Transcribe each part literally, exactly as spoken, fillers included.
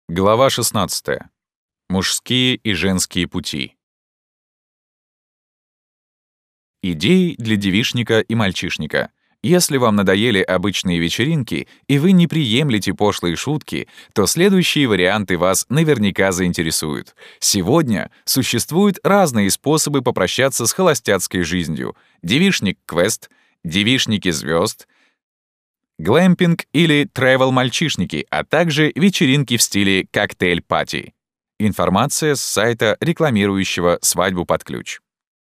Глава шестнадцатая. Мужские и женские пути. Идеи для девичника и мальчишника. Если вам надоели обычные вечеринки, и вы не приемлете пошлые шутки, то следующие варианты вас наверняка заинтересуют. Сегодня существуют разные способы попрощаться с холостяцкой жизнью. Девишник-квест, девишники-звезд, глэмпинг или тревел-мальчишники, а также вечеринки в стиле коктейль-пати. Информация с сайта, рекламирующего свадьбу под ключ.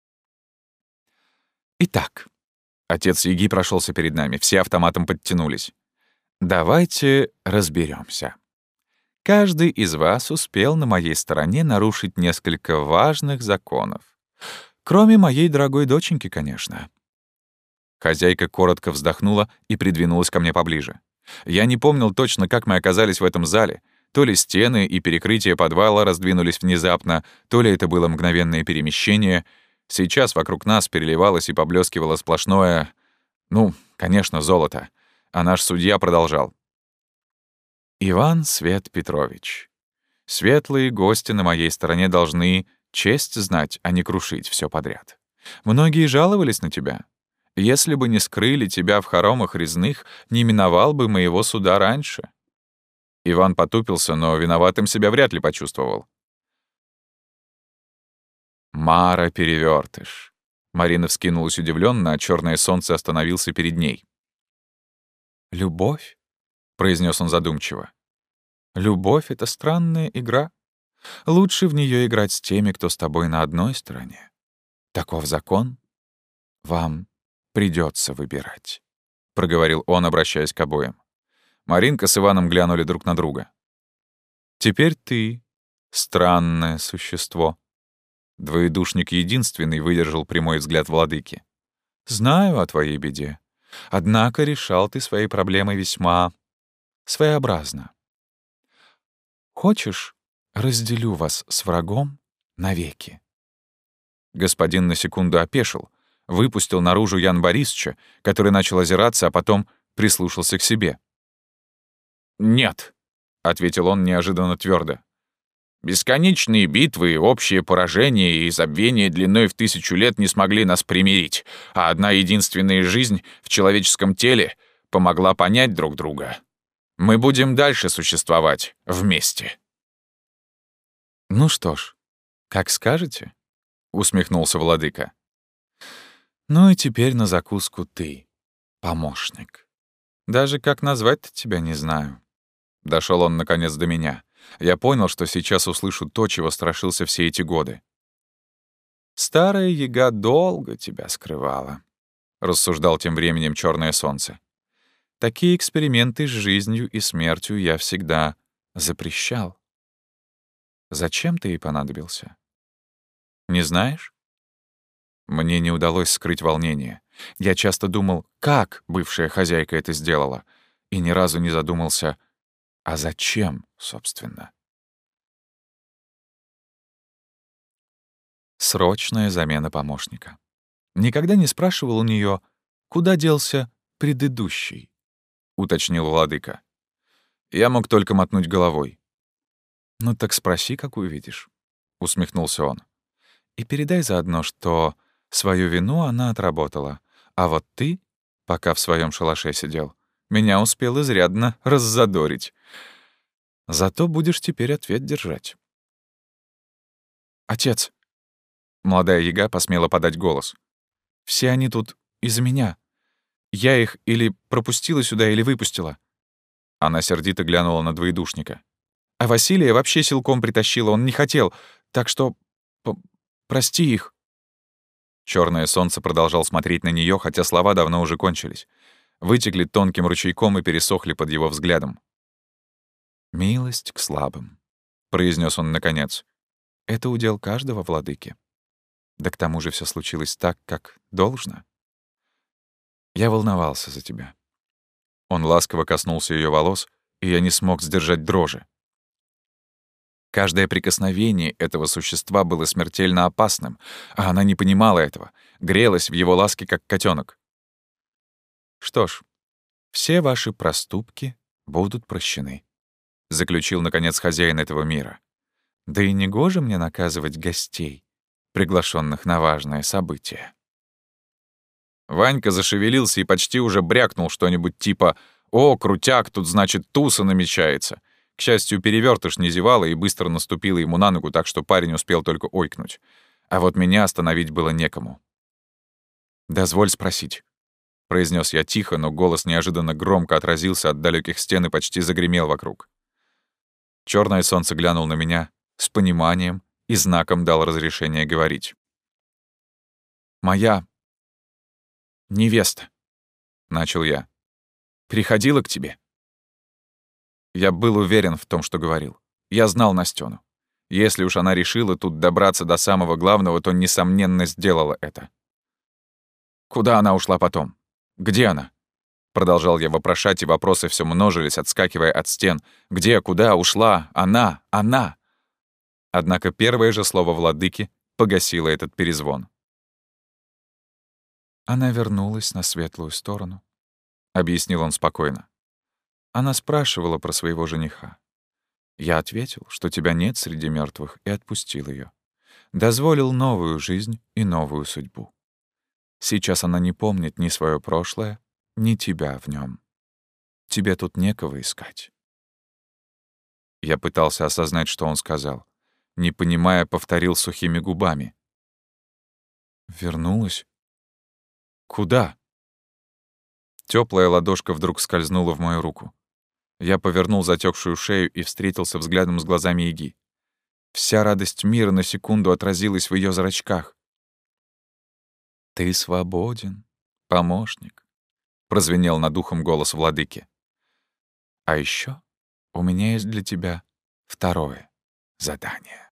Итак, отец Яги прошелся перед нами, все автоматом подтянулись. Давайте разберемся. Каждый из вас успел на моей стороне нарушить несколько важных законов. Кроме моей дорогой доченьки, конечно. Хозяйка коротко вздохнула и придвинулась ко мне поближе. Я не помнил точно, как мы оказались в этом зале. То ли стены и перекрытия подвала раздвинулись внезапно, то ли это было мгновенное перемещение. Сейчас вокруг нас переливалось и поблескивало сплошное, ну, конечно, золото. А наш судья продолжал. «Иван Свет Петрович, светлые гости на моей стороне должны честь знать, а не крушить все подряд. Многие жаловались на тебя. Если бы не скрыли тебя в хоромах резных, не миновал бы моего суда раньше». Иван потупился, но виноватым себя вряд ли почувствовал. «Мара Перевертыш». Марина вскинулась удивленно, а черное солнце остановился перед ней. «Любовь?» — произнес он задумчиво. «Любовь — это странная игра. Лучше в нее играть с теми, кто с тобой на одной стороне. Таков закон. Вам придется выбирать», — проговорил он, обращаясь к обоим. Маринка с Иваном глянули друг на друга. «Теперь ты, странное существо». Двоедушник единственный выдержал прямой взгляд владыки. «Знаю о твоей беде. Однако решал ты свои проблемы весьма своеобразно. Хочешь, разделю вас с врагом навеки?» Господин на секунду опешил, выпустил наружу Ян Борисовича, который начал озираться, а потом прислушался к себе. «Нет», — ответил он неожиданно твердо. «Бесконечные битвы, общее поражение и забвение длиной в тысячу лет не смогли нас примирить, а одна единственная жизнь в человеческом теле помогла понять друг друга. Мы будем дальше существовать вместе». «Ну что ж, как скажете», — усмехнулся владыка. «Ну и теперь на закуску ты, помощник. Даже как назвать-то тебя не знаю». Дошел он, наконец, до меня. Я понял, что сейчас услышу то, чего страшился все эти годы. «Старая яга долго тебя скрывала», — рассуждал тем временем черное солнце. «Такие эксперименты с жизнью и смертью я всегда запрещал. Зачем ты ей понадобился? Не знаешь?» Мне не удалось скрыть волнение. Я часто думал, как бывшая хозяйка это сделала, и ни разу не задумался, а зачем, собственно? Срочная замена помощника. Никогда не спрашивал у нее, куда делся предыдущий, уточнил владыка. Я мог только мотнуть головой. «Ну так спроси, как увидишь», — усмехнулся он. «И передай заодно, что свою вину она отработала, а вот ты, пока в своем шалаше сидел, меня успел изрядно раззадорить. Зато будешь теперь ответ держать». «Отец!» — молодая яга посмела подать голос. «Все они тут из-за меня. Я их или пропустила сюда, или выпустила». Она сердито глянула на двоедушника. «А Василия вообще силком притащила, он не хотел, так что прости их». Черное солнце продолжал смотреть на нее, хотя слова давно уже кончились. Вытекли тонким ручейком и пересохли под его взглядом. «Милость к слабым», — произнес он наконец. «Это удел каждого владыки. Да к тому же все случилось так, как должно. Я волновался за тебя». Он ласково коснулся ее волос, и я не смог сдержать дрожи. Каждое прикосновение этого существа было смертельно опасным, а она не понимала этого, грелась в его ласке, как котенок. «Что ж, все ваши проступки будут прощены», — заключил, наконец, хозяин этого мира. «Да и не гоже мне наказывать гостей, приглашенных на важное событие». Ванька зашевелился и почти уже брякнул что-нибудь типа «О, крутяк, тут, значит, туса намечается». К счастью, перевертыш не зевала и быстро наступила ему на ногу, так что парень успел только ойкнуть. А вот меня остановить было некому. «Дозволь спросить», — произнес я тихо, но голос неожиданно громко отразился от далеких стен и почти загремел вокруг. Черное солнце глянул на меня с пониманием и знаком дал разрешение говорить. «Моя невеста», — начал я, — «приходила к тебе». Я был уверен в том, что говорил. Я знал Настёну. Если уж она решила тут добраться до самого главного, то, несомненно, сделала это. «Куда она ушла потом? Где она?» Продолжал я вопрошать, и вопросы все множились, отскакивая от стен. «Где, куда ушла? Она, она!» Однако первое же слово владыки погасило этот перезвон. «Она вернулась на светлую сторону», — объяснил он спокойно. «Она спрашивала про своего жениха. Я ответил, что тебя нет среди мертвых, и отпустил ее. Дозволил новую жизнь и новую судьбу. Сейчас она не помнит ни свое прошлое, ни тебя в нем. Тебе тут некого искать». Я пытался осознать, что он сказал. Не понимая, повторил сухими губами. «Вернулась? Куда?» Теплая ладошка вдруг скользнула в мою руку. Я повернул затекшую шею и встретился взглядом с глазами Яги. Вся радость мира на секунду отразилась в ее зрачках. «Ты свободен, помощник», — прозвенел над ухом голос владыки. «А еще у меня есть для тебя второе задание».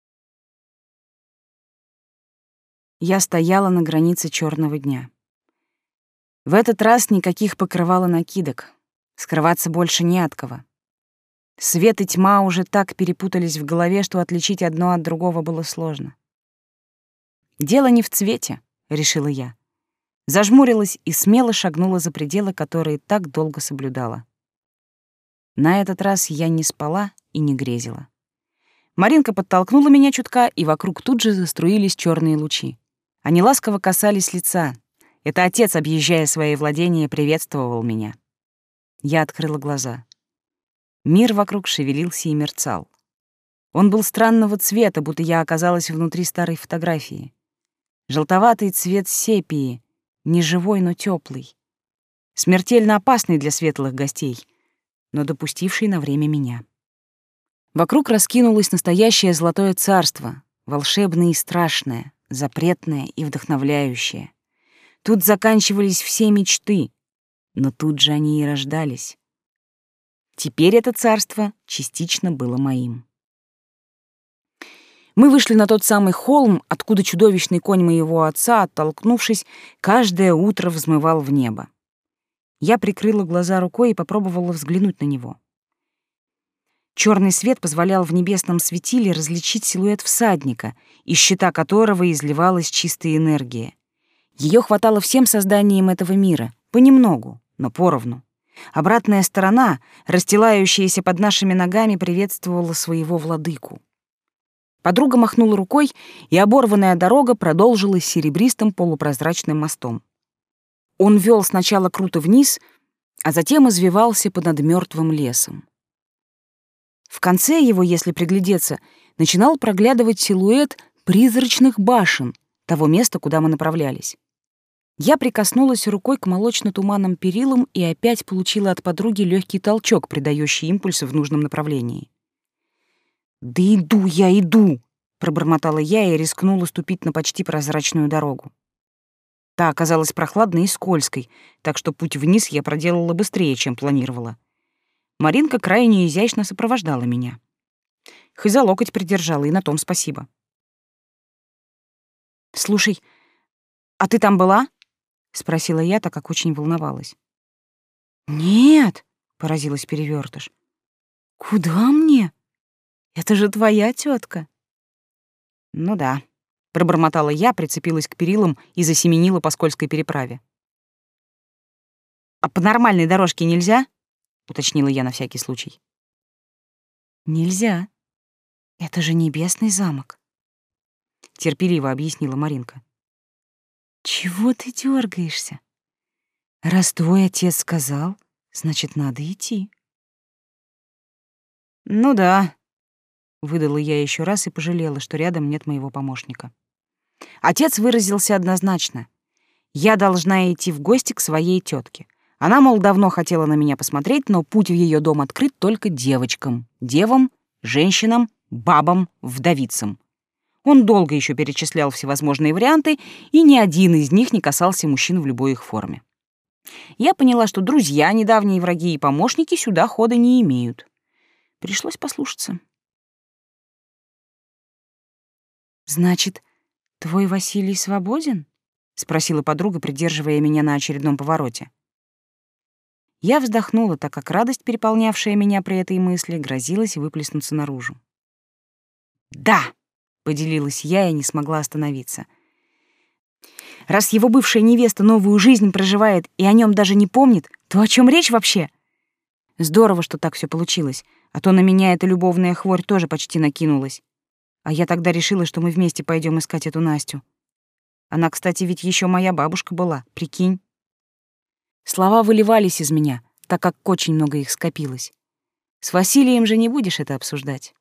Я стояла на границе черного дня. В этот раз никаких покрывал и накидок. Скрываться больше не от кого. Свет и тьма уже так перепутались в голове, что отличить одно от другого было сложно. «Дело не в цвете», — решила я. Зажмурилась и смело шагнула за пределы, которые так долго соблюдала. На этот раз я не спала и не грезила. Маринка подтолкнула меня чутка, и вокруг тут же заструились черные лучи. Они ласково касались лица. Это отец, объезжая свои владения, приветствовал меня. Я открыла глаза. Мир вокруг шевелился и мерцал. Он был странного цвета, будто я оказалась внутри старой фотографии. Желтоватый цвет сепии, неживой, но теплый. Смертельно опасный для светлых гостей, но допустивший на время меня. Вокруг раскинулось настоящее золотое царство, волшебное и страшное, запретное и вдохновляющее. Тут заканчивались все мечты, но тут же они и рождались. Теперь это царство частично было моим. Мы вышли на тот самый холм, откуда чудовищный конь моего отца, оттолкнувшись, каждое утро взмывал в небо. Я прикрыла глаза рукой и попробовала взглянуть на него. Черный свет позволял в небесном светиле различить силуэт всадника, из щита которого изливалась чистая энергия. Ее хватало всем созданиям этого мира, понемногу, но поровну. Обратная сторона, расстилающаяся под нашими ногами, приветствовала своего владыку. Подруга махнула рукой, и оборванная дорога продолжилась серебристым полупрозрачным мостом. Он вел сначала круто вниз, а затем извивался над мертвым лесом. В конце его, если приглядеться, начинал проглядывать силуэт призрачных башен того места, куда мы направлялись. Я прикоснулась рукой к молочно-туманным перилам и опять получила от подруги легкий толчок, придающий импульсы в нужном направлении. «Да иду я, иду!» — пробормотала я и рискнула ступить на почти прозрачную дорогу. Та оказалась прохладной и скользкой, так что путь вниз я проделала быстрее, чем планировала. Маринка крайне изящно сопровождала меня. Хоть за локоть придержала, и на том спасибо. «Слушай, а ты там была?» — спросила я, так как очень волновалась. «Нет», — поразилась Перевертыш. «Куда мне? Это же твоя тетка. «Ну да», — пробормотала я, прицепилась к перилам и засеменила по скользкой переправе. «А по нормальной дорожке нельзя?» — уточнила я на всякий случай. Нельзя. Это же небесный замок, терпеливо объяснила Маринка. Чего ты дергаешься? Раз твой отец сказал, значит, надо идти. Ну да, выдала я еще раз и пожалела, что рядом нет моего помощника. Отец выразился однозначно. Я должна идти в гости к своей тетке. Она, мол, давно хотела на меня посмотреть, но путь в ее дом открыт только девочкам, девам, женщинам, бабам, вдовицам. Он долго еще перечислял всевозможные варианты, и ни один из них не касался мужчин в любой их форме. Я поняла, что друзья, недавние враги и помощники сюда хода не имеют. Пришлось послушаться. «Значит, твой Василий свободен?» — спросила подруга, придерживая меня на очередном повороте. Я вздохнула, так как радость, переполнявшая меня при этой мысли, грозилась выплеснуться наружу. «Да!» — поделилась я и не смогла остановиться. «Раз его бывшая невеста новую жизнь проживает и о нем даже не помнит, то о чем речь вообще? Здорово, что так все получилось, а то на меня эта любовная хворь тоже почти накинулась. А я тогда решила, что мы вместе пойдем искать эту Настю. Она, кстати, ведь еще моя бабушка была, прикинь». Слова выливались из меня, так как очень много их скопилось. С Василием же не будешь это обсуждать.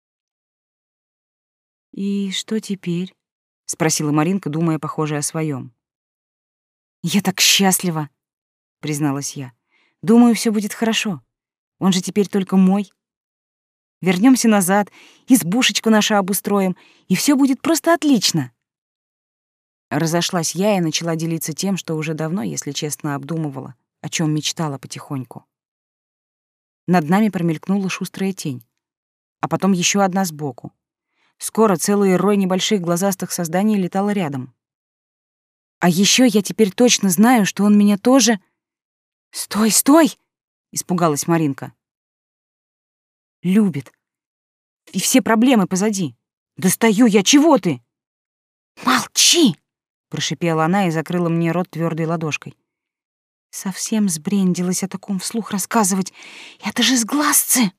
«И что теперь?» — спросила Маринка, думая, похоже, о своем. «Я так счастлива!» — призналась я. «Думаю, все будет хорошо. Он же теперь только мой. Вернемся назад, избушечку нашу обустроим, и все будет просто отлично!» Разошлась я и начала делиться тем, что уже давно, если честно, обдумывала, о чем мечтала потихоньку. Над нами промелькнула шустрая тень, а потом еще одна сбоку. Скоро целый рой небольших глазастых созданий летал рядом. А еще я теперь точно знаю, что он меня тоже... «Стой, стой!» — испугалась Маринка. «Любит. И все проблемы позади. Достаю я, чего ты?» «Молчи!» — прошипела она и закрыла мне рот твердой ладошкой. Совсем сбрендилась о таком вслух рассказывать. Это же сглазцы!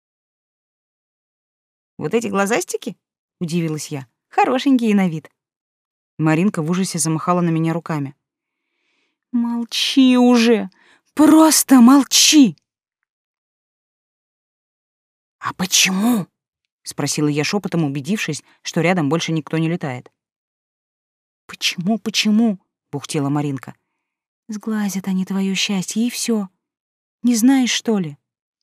«Вот эти глазастики?» — удивилась я. «Хорошенькие на вид». Маринка в ужасе замахала на меня руками. «Молчи уже! Просто молчи!» «А почему?» — спросила я шепотом, убедившись, что рядом больше никто не летает. «Почему, почему?» — бухтела Маринка. «Сглазят они твое счастье, и все. Не знаешь, что ли?»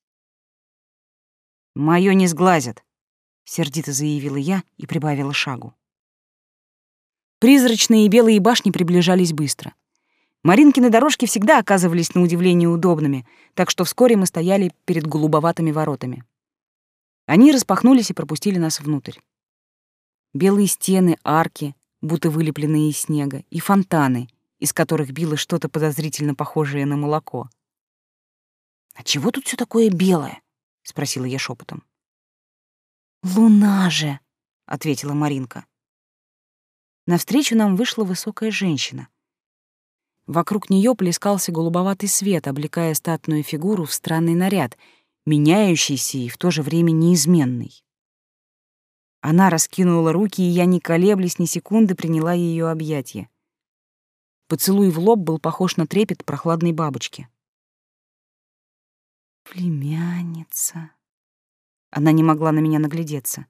«Моё не сглазят», — сердито заявила я и прибавила шагу. Призрачные белые башни приближались быстро. Маринкины дорожки всегда оказывались на удивление удобными, так что вскоре мы стояли перед голубоватыми воротами. Они распахнулись и пропустили нас внутрь. Белые стены, арки, будто вылепленные из снега, и фонтаны, из которых било что-то подозрительно похожее на молоко. «А чего тут все такое белое?» — спросила я шепотом. «Луна же!» — ответила Маринка. Навстречу нам вышла высокая женщина. Вокруг нее плескался голубоватый свет, облекая статную фигуру в странный наряд, меняющийся и в то же время неизменный. Она раскинула руки, и я, не колеблясь ни секунды, приняла ее объятие. Поцелуй в лоб был похож на трепет прохладной бабочки. «Племянница...» Она не могла на меня наглядеться.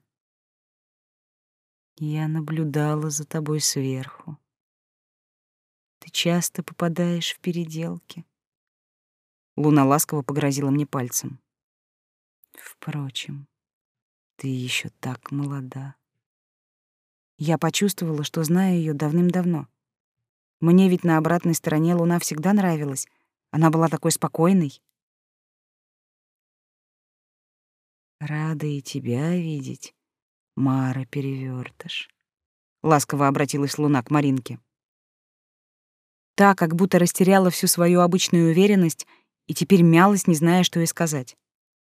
«Я наблюдала за тобой сверху. Ты часто попадаешь в переделки». Луна ласково погрозила мне пальцем. «Впрочем, ты еще так молода». Я почувствовала, что знаю ее давным-давно. Мне ведь на обратной стороне Луна всегда нравилась. Она была такой спокойной. «Рада и тебя видеть, Мара Перевертыш», — ласково обратилась Луна к Маринке. Та как будто растеряла всю свою обычную уверенность и теперь мялась, не зная, что ей сказать.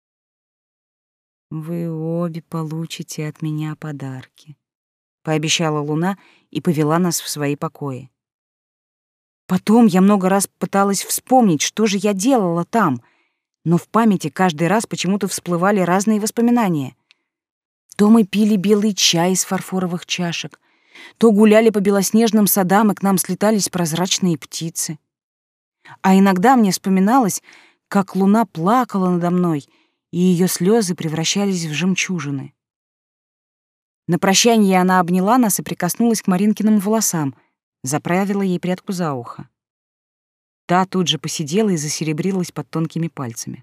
«Вы обе получите от меня подарки», — пообещала Луна и повела нас в свои покои. Потом я много раз пыталась вспомнить, что же я делала там, Но в памяти каждый раз почему-то всплывали разные воспоминания. То мы пили белый чай из фарфоровых чашек, то гуляли по белоснежным садам, и к нам слетались прозрачные птицы. А иногда мне вспоминалось, как луна плакала надо мной, и ее слезы превращались в жемчужины. На прощание она обняла нас и прикоснулась к Маринкиным волосам, заправила ей прядку за ухо. Та тут же посидела и засеребрилась под тонкими пальцами.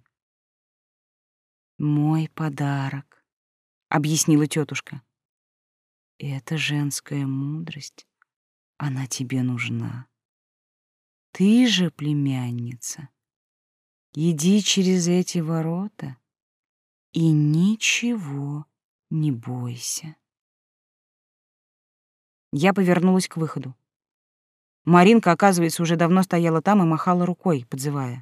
«Мой подарок», — объяснила тетушка. «Это женская мудрость, она тебе нужна. Ты же, племянница, иди через эти ворота и ничего не бойся». Я повернулась к выходу. Маринка, оказывается, уже давно стояла там и махала рукой, подзывая.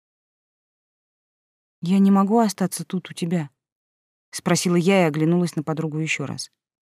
«Я не могу остаться тут у тебя?» — спросила я и оглянулась на подругу еще раз.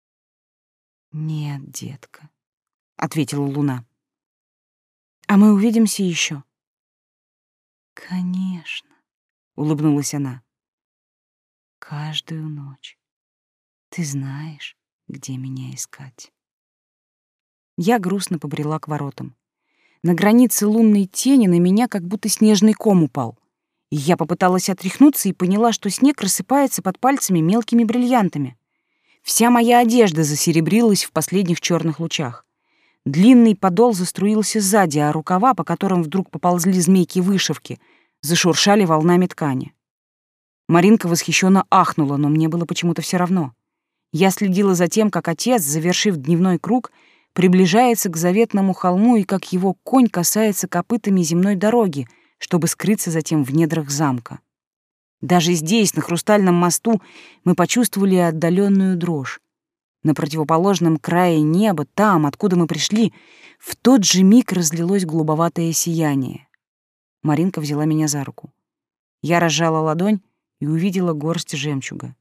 «Нет, детка», — ответила Луна. «А мы увидимся еще. «Конечно», — улыбнулась она. «Каждую ночь. Ты знаешь, где меня искать». Я грустно побрела к воротам. На границе лунной тени на меня как будто снежный ком упал. И я попыталась отряхнуться и поняла, что снег рассыпается под пальцами мелкими бриллиантами. Вся моя одежда засеребрилась в последних черных лучах. Длинный подол заструился сзади, а рукава, по которым вдруг поползли змейки вышивки, зашуршали волнами ткани. Маринка восхищенно ахнула, но мне было почему-то все равно. Я следила за тем, как отец, завершив дневной круг, приближается к заветному холму и как его конь касается копытами земной дороги, чтобы скрыться затем в недрах замка. Даже здесь, на Хрустальном мосту, мы почувствовали отдаленную дрожь. На противоположном крае неба, там, откуда мы пришли, в тот же миг разлилось голубоватое сияние. Маринка взяла меня за руку. Я разжала ладонь и увидела горсть жемчуга.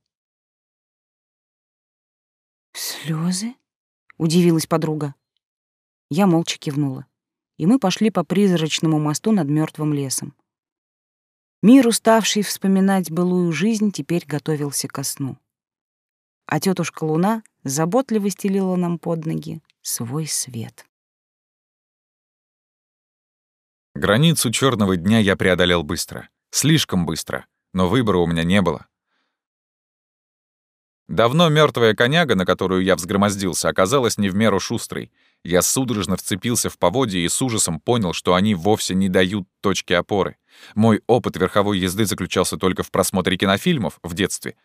«Слезы?» — удивилась подруга. Я молча кивнула, и мы пошли по призрачному мосту над мертвым лесом. Мир, уставший вспоминать былую жизнь, теперь готовился ко сну. А тетушка Луна заботливо стелила нам под ноги свой свет. Границу черного дня я преодолел быстро. Слишком быстро. Но выбора у меня не было. Давно мертвая коняга, на которую я взгромоздился, оказалась не в меру шустрой. Я судорожно вцепился в поводья и с ужасом понял, что они вовсе не дают точки опоры. Мой опыт верховой езды заключался только в просмотре кинофильмов в детстве.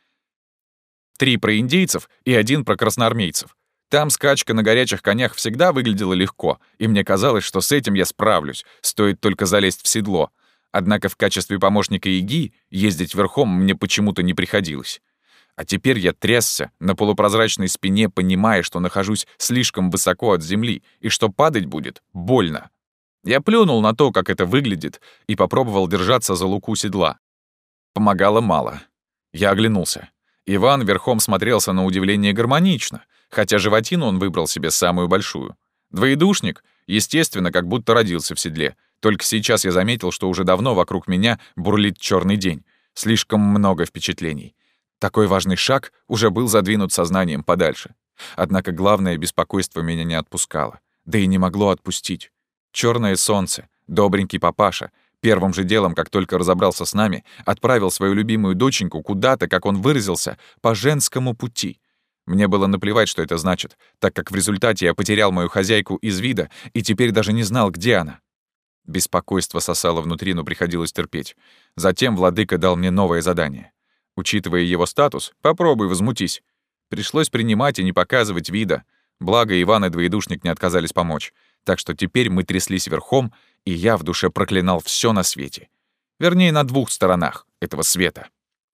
Три про индейцев и один про красноармейцев. Там скачка на горячих конях всегда выглядела легко, и мне казалось, что с этим я справлюсь, стоит только залезть в седло. Однако в качестве помощника Иги ездить верхом мне почему-то не приходилось. А теперь я трясся на полупрозрачной спине, понимая, что нахожусь слишком высоко от земли и что падать будет больно. Я плюнул на то, как это выглядит, и попробовал держаться за луку седла. Помогало мало. Я оглянулся. Иван верхом смотрелся на удивление гармонично, хотя животину он выбрал себе самую большую. Двоедушник, естественно, как будто родился в седле. Только сейчас я заметил, что уже давно вокруг меня бурлит черный день. Слишком много впечатлений. Такой важный шаг уже был задвинут сознанием подальше. Однако главное беспокойство меня не отпускало. Да и не могло отпустить. Черное солнце, добренький папаша, первым же делом, как только разобрался с нами, отправил свою любимую доченьку куда-то, как он выразился, по женскому пути. Мне было наплевать, что это значит, так как в результате я потерял мою хозяйку из вида и теперь даже не знал, где она. Беспокойство сосало внутри, но приходилось терпеть. Затем владыка дал мне новое задание. Учитывая его статус, попробуй возмутись. Пришлось принимать и не показывать вида. Благо, Иван и двоедушник не отказались помочь. Так что теперь мы тряслись верхом, и я в душе проклинал все на свете. Вернее, на двух сторонах этого света.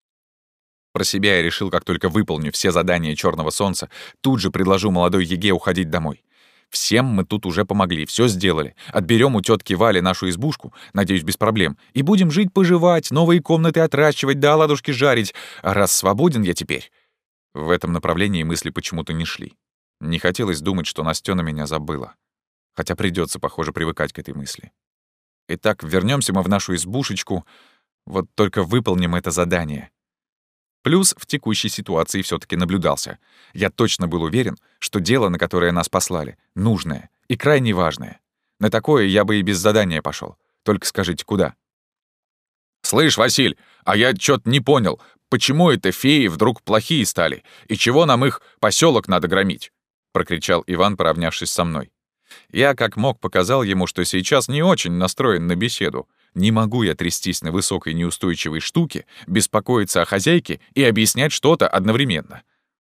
Про себя я решил, как только выполню все задания Черного Солнца, тут же предложу молодой Еге уходить домой. Всем мы тут уже помогли, все сделали. Отберем у тетки Вали нашу избушку, надеюсь, без проблем, и будем жить-поживать, новые комнаты отращивать, да оладушки жарить. А раз свободен я теперь... В этом направлении мысли почему-то не шли. Не хотелось думать, что Настена меня забыла. Хотя придется, похоже, привыкать к этой мысли. Итак, вернемся мы в нашу избушечку. Вот только выполним это задание. Плюс в текущей ситуации все таки наблюдался. Я точно был уверен, что дело, на которое нас послали, нужное и крайне важное. На такое я бы и без задания пошел. Только скажите, куда? «Слышь, Василь, а я чё-то не понял, почему это феи вдруг плохие стали, и чего нам их поселок надо громить?» — прокричал Иван, поравнявшись со мной. Я как мог показал ему, что сейчас не очень настроен на беседу. Не могу я трястись на высокой неустойчивой штуке, беспокоиться о хозяйке и объяснять что-то одновременно.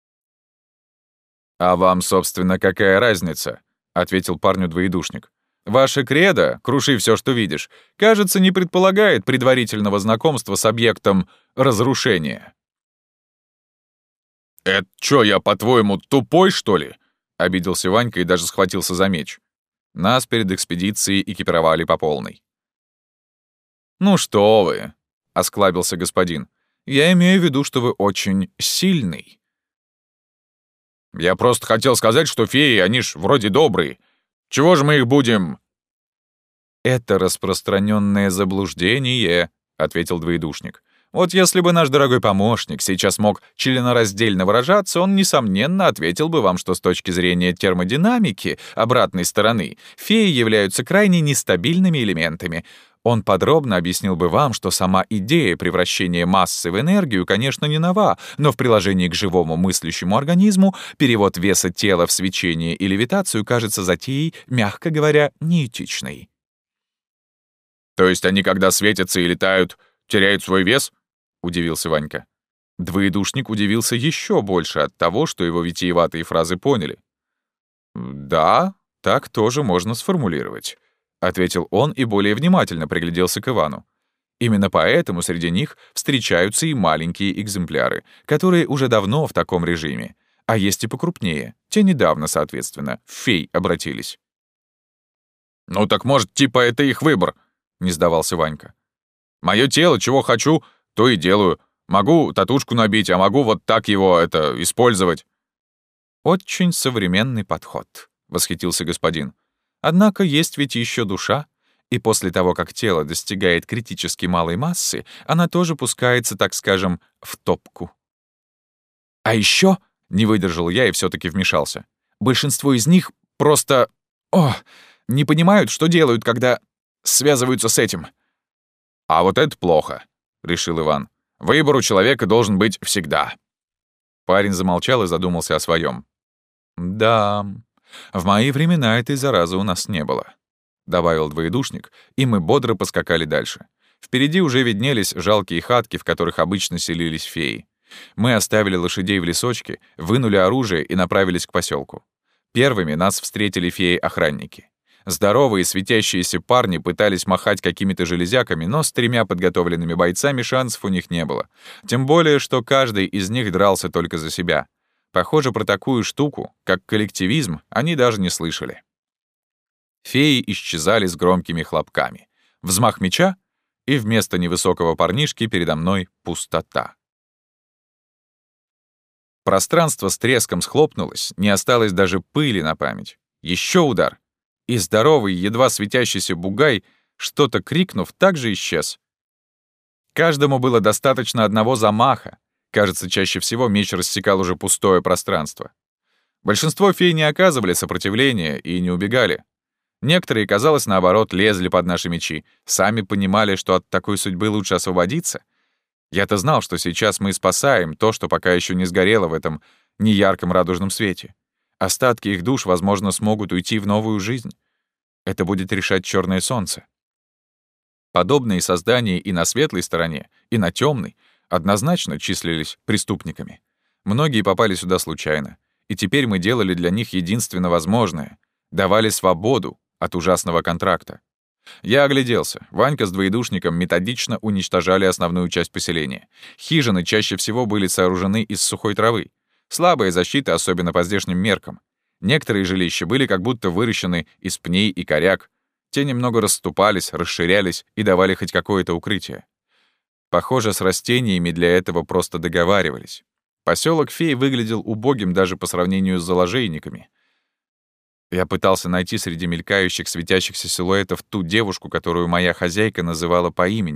«А вам, собственно, какая разница?» — ответил парню двоедушник. «Ваше кредо, круши все, что видишь, кажется, не предполагает предварительного знакомства с объектом разрушения». «Это чё, я, по-твоему, тупой, что ли?» — обиделся Ванька и даже схватился за меч. Нас перед экспедицией экипировали по полной. «Ну что вы», — осклабился господин, — «я имею в виду, что вы очень сильный». «Я просто хотел сказать, что феи, они ж вроде добрые. Чего же мы их будем...» «Это распространенное заблуждение», — ответил двоедушник. «Вот если бы наш дорогой помощник сейчас мог членораздельно выражаться, он, несомненно, ответил бы вам, что с точки зрения термодинамики обратной стороны феи являются крайне нестабильными элементами. Он подробно объяснил бы вам, что сама идея превращения массы в энергию, конечно, не нова, но в приложении к живому мыслящему организму перевод веса тела в свечение и левитацию кажется затеей, мягко говоря, неэтичной». «То есть они, когда светятся и летают, теряют свой вес?» — удивился Ванька. Двоедушник удивился еще больше от того, что его витиеватые фразы поняли. «Да, так тоже можно сформулировать», — ответил он и более внимательно пригляделся к Ивану. Именно поэтому среди них встречаются и маленькие экземпляры, которые уже давно в таком режиме, а есть и покрупнее, те недавно, соответственно, в фей обратились. «Ну так может, типа это их выбор», — не сдавался Ванька. «Моё тело, чего хочу, то и делаю. Могу татушку набить, а могу вот так его, это, использовать». «Очень современный подход», — восхитился господин. «Однако есть ведь еще душа, и после того, как тело достигает критически малой массы, она тоже пускается, так скажем, в топку». «А еще, не выдержал я и все-таки вмешался, большинство из них просто... О, не понимают, что делают, когда связываются с этим». «А вот это плохо», — решил Иван. «Выбор у человека должен быть всегда». Парень замолчал и задумался о своем. «Да, в мои времена этой заразы у нас не было», — добавил двоедушник, и мы бодро поскакали дальше. Впереди уже виднелись жалкие хатки, в которых обычно селились феи. Мы оставили лошадей в лесочке, вынули оружие и направились к поселку. Первыми нас встретили феи-охранники. Здоровые светящиеся парни пытались махать какими-то железяками, но с тремя подготовленными бойцами шансов у них не было. Тем более, что каждый из них дрался только за себя. Похоже, про такую штуку, как коллективизм, они даже не слышали. Феи исчезали с громкими хлопками. Взмах меча, и вместо невысокого парнишки передо мной пустота. Пространство с треском схлопнулось, не осталось даже пыли на память. Еще удар. И здоровый, едва светящийся бугай, что-то крикнув, также исчез. Каждому было достаточно одного замаха. Кажется, чаще всего меч рассекал уже пустое пространство. Большинство фей не оказывали сопротивления и не убегали. Некоторые, казалось, наоборот, лезли под наши мечи, сами понимали, что от такой судьбы лучше освободиться. Я-то знал, что сейчас мы спасаем то, что пока еще не сгорело в этом неярком радужном свете. Остатки их душ, возможно, смогут уйти в новую жизнь. Это будет решать черное солнце. Подобные создания и на светлой стороне, и на темной однозначно числились преступниками. Многие попали сюда случайно, и теперь мы делали для них единственно возможное — давали свободу от ужасного контракта. Я огляделся. Ванька с двоедушником методично уничтожали основную часть поселения. Хижины чаще всего были сооружены из сухой травы. Слабая защита, особенно по здешним меркам. Некоторые жилища были как будто выращены из пней и коряк. Те немного расступались, расширялись и давали хоть какое-то укрытие. Похоже, с растениями для этого просто договаривались. Поселок фей выглядел убогим даже по сравнению с заложейниками. Я пытался найти среди мелькающих, светящихся силуэтов ту девушку, которую моя хозяйка называла по имени,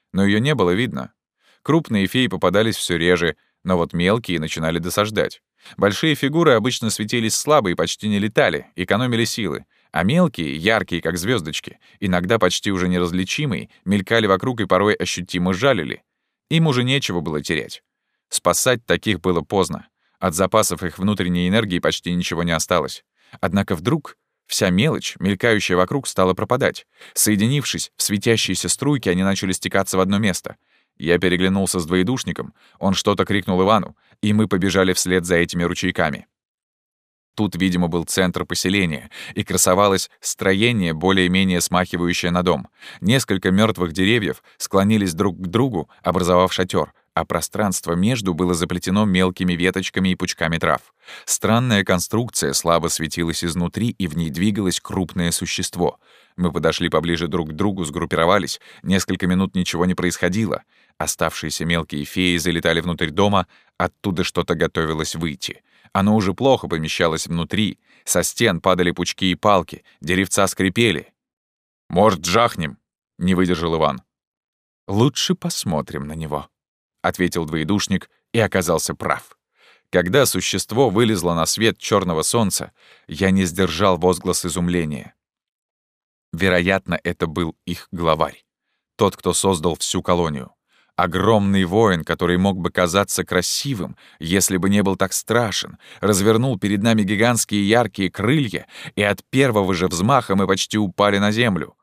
но ее не было видно. Крупные феи попадались все реже, но вот мелкие начинали досаждать. Большие фигуры обычно светились слабо и почти не летали, экономили силы, а мелкие, яркие, как звездочки, иногда почти уже неразличимые, мелькали вокруг и порой ощутимо жалили. Им уже нечего было терять. Спасать таких было поздно. От запасов их внутренней энергии почти ничего не осталось. Однако вдруг вся мелочь, мелькающая вокруг, стала пропадать. Соединившись в светящиеся струйки, они начали стекаться в одно место. Я переглянулся с двоедушником, он что-то крикнул Ивану, и мы побежали вслед за этими ручейками. Тут, видимо, был центр поселения, и красовалось строение, более-менее смахивающее на дом. Несколько мертвых деревьев склонились друг к другу, образовав шатер, а пространство между было заплетено мелкими веточками и пучками трав. Странная конструкция слабо светилась изнутри, и в ней двигалось крупное существо. Мы подошли поближе друг к другу, сгруппировались. Несколько минут ничего не происходило. Оставшиеся мелкие феи залетали внутрь дома, оттуда что-то готовилось выйти. Оно уже плохо помещалось внутри. Со стен падали пучки и палки, деревца скрипели. «Может, жахнем?» — не выдержал Иван. «Лучше посмотрим на него», — ответил двоедушник и оказался прав. Когда существо вылезло на свет черного солнца, я не сдержал возглас изумления. Вероятно, это был их главарь. Тот, кто создал всю колонию. Огромный воин, который мог бы казаться красивым, если бы не был так страшен, развернул перед нами гигантские яркие крылья, и от первого же взмаха мы почти упали на землю.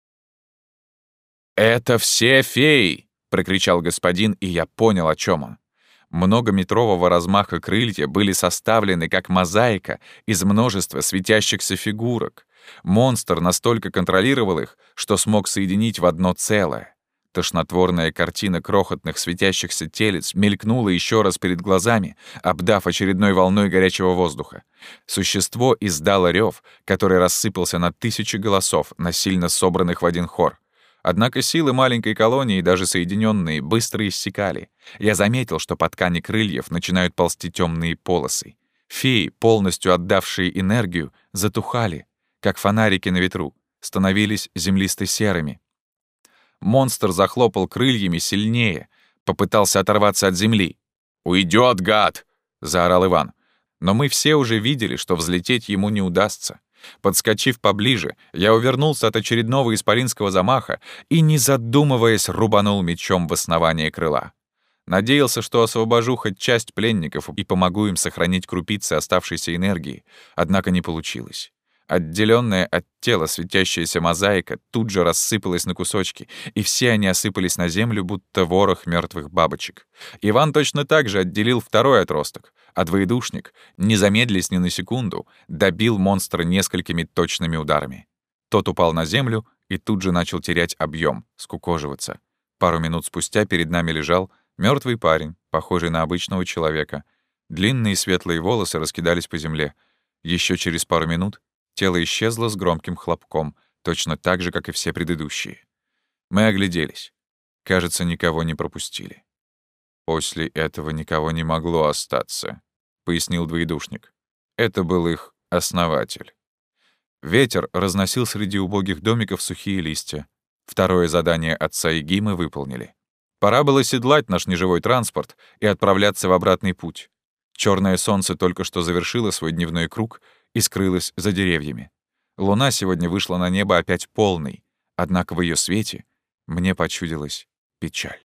«Это все феи!» — прокричал господин, и я понял, о чем он. Многометрового размаха крылья были составлены как мозаика из множества светящихся фигурок. Монстр настолько контролировал их, что смог соединить в одно целое. Тошнотворная картина крохотных светящихся телец мелькнула еще раз перед глазами, обдав очередной волной горячего воздуха. Существо издало рев, который рассыпался на тысячи голосов, насильно собранных в один хор. Однако силы маленькой колонии, даже соединенные, быстро иссякали. Я заметил, что по ткани крыльев начинают ползти темные полосы. Феи, полностью отдавшие энергию, затухали, как фонарики на ветру, становились землисто-серыми. Монстр захлопал крыльями сильнее, попытался оторваться от земли. «Уйдет, гад!» — заорал Иван. Но мы все уже видели, что взлететь ему не удастся. Подскочив поближе, я увернулся от очередного исполинского замаха и, не задумываясь, рубанул мечом в основание крыла. Надеялся, что освобожу хоть часть пленников и помогу им сохранить крупицы оставшейся энергии, однако не получилось. Отделенная от тела светящаяся мозаика тут же рассыпалась на кусочки, и все они осыпались на землю, будто ворох мертвых бабочек. Иван точно так же отделил второй отросток, а двоедушник, не замедлясь ни на секунду, добил монстра несколькими точными ударами. Тот упал на землю и тут же начал терять объем, скукоживаться. Пару минут спустя перед нами лежал мертвый парень, похожий на обычного человека. Длинные светлые волосы раскидались по земле. Еще через пару минут тело исчезло с громким хлопком, точно так же, как и все предыдущие. Мы огляделись. Кажется, никого не пропустили. «После этого никого не могло остаться», — пояснил двоедушник. «Это был их основатель». Ветер разносил среди убогих домиков сухие листья. Второе задание отца Иги мы выполнили. Пора было седлать наш неживой транспорт и отправляться в обратный путь. Черное солнце только что завершило свой дневной круг и скрылась за деревьями. Луна сегодня вышла на небо опять полной, однако в ее свете мне почудилась печаль.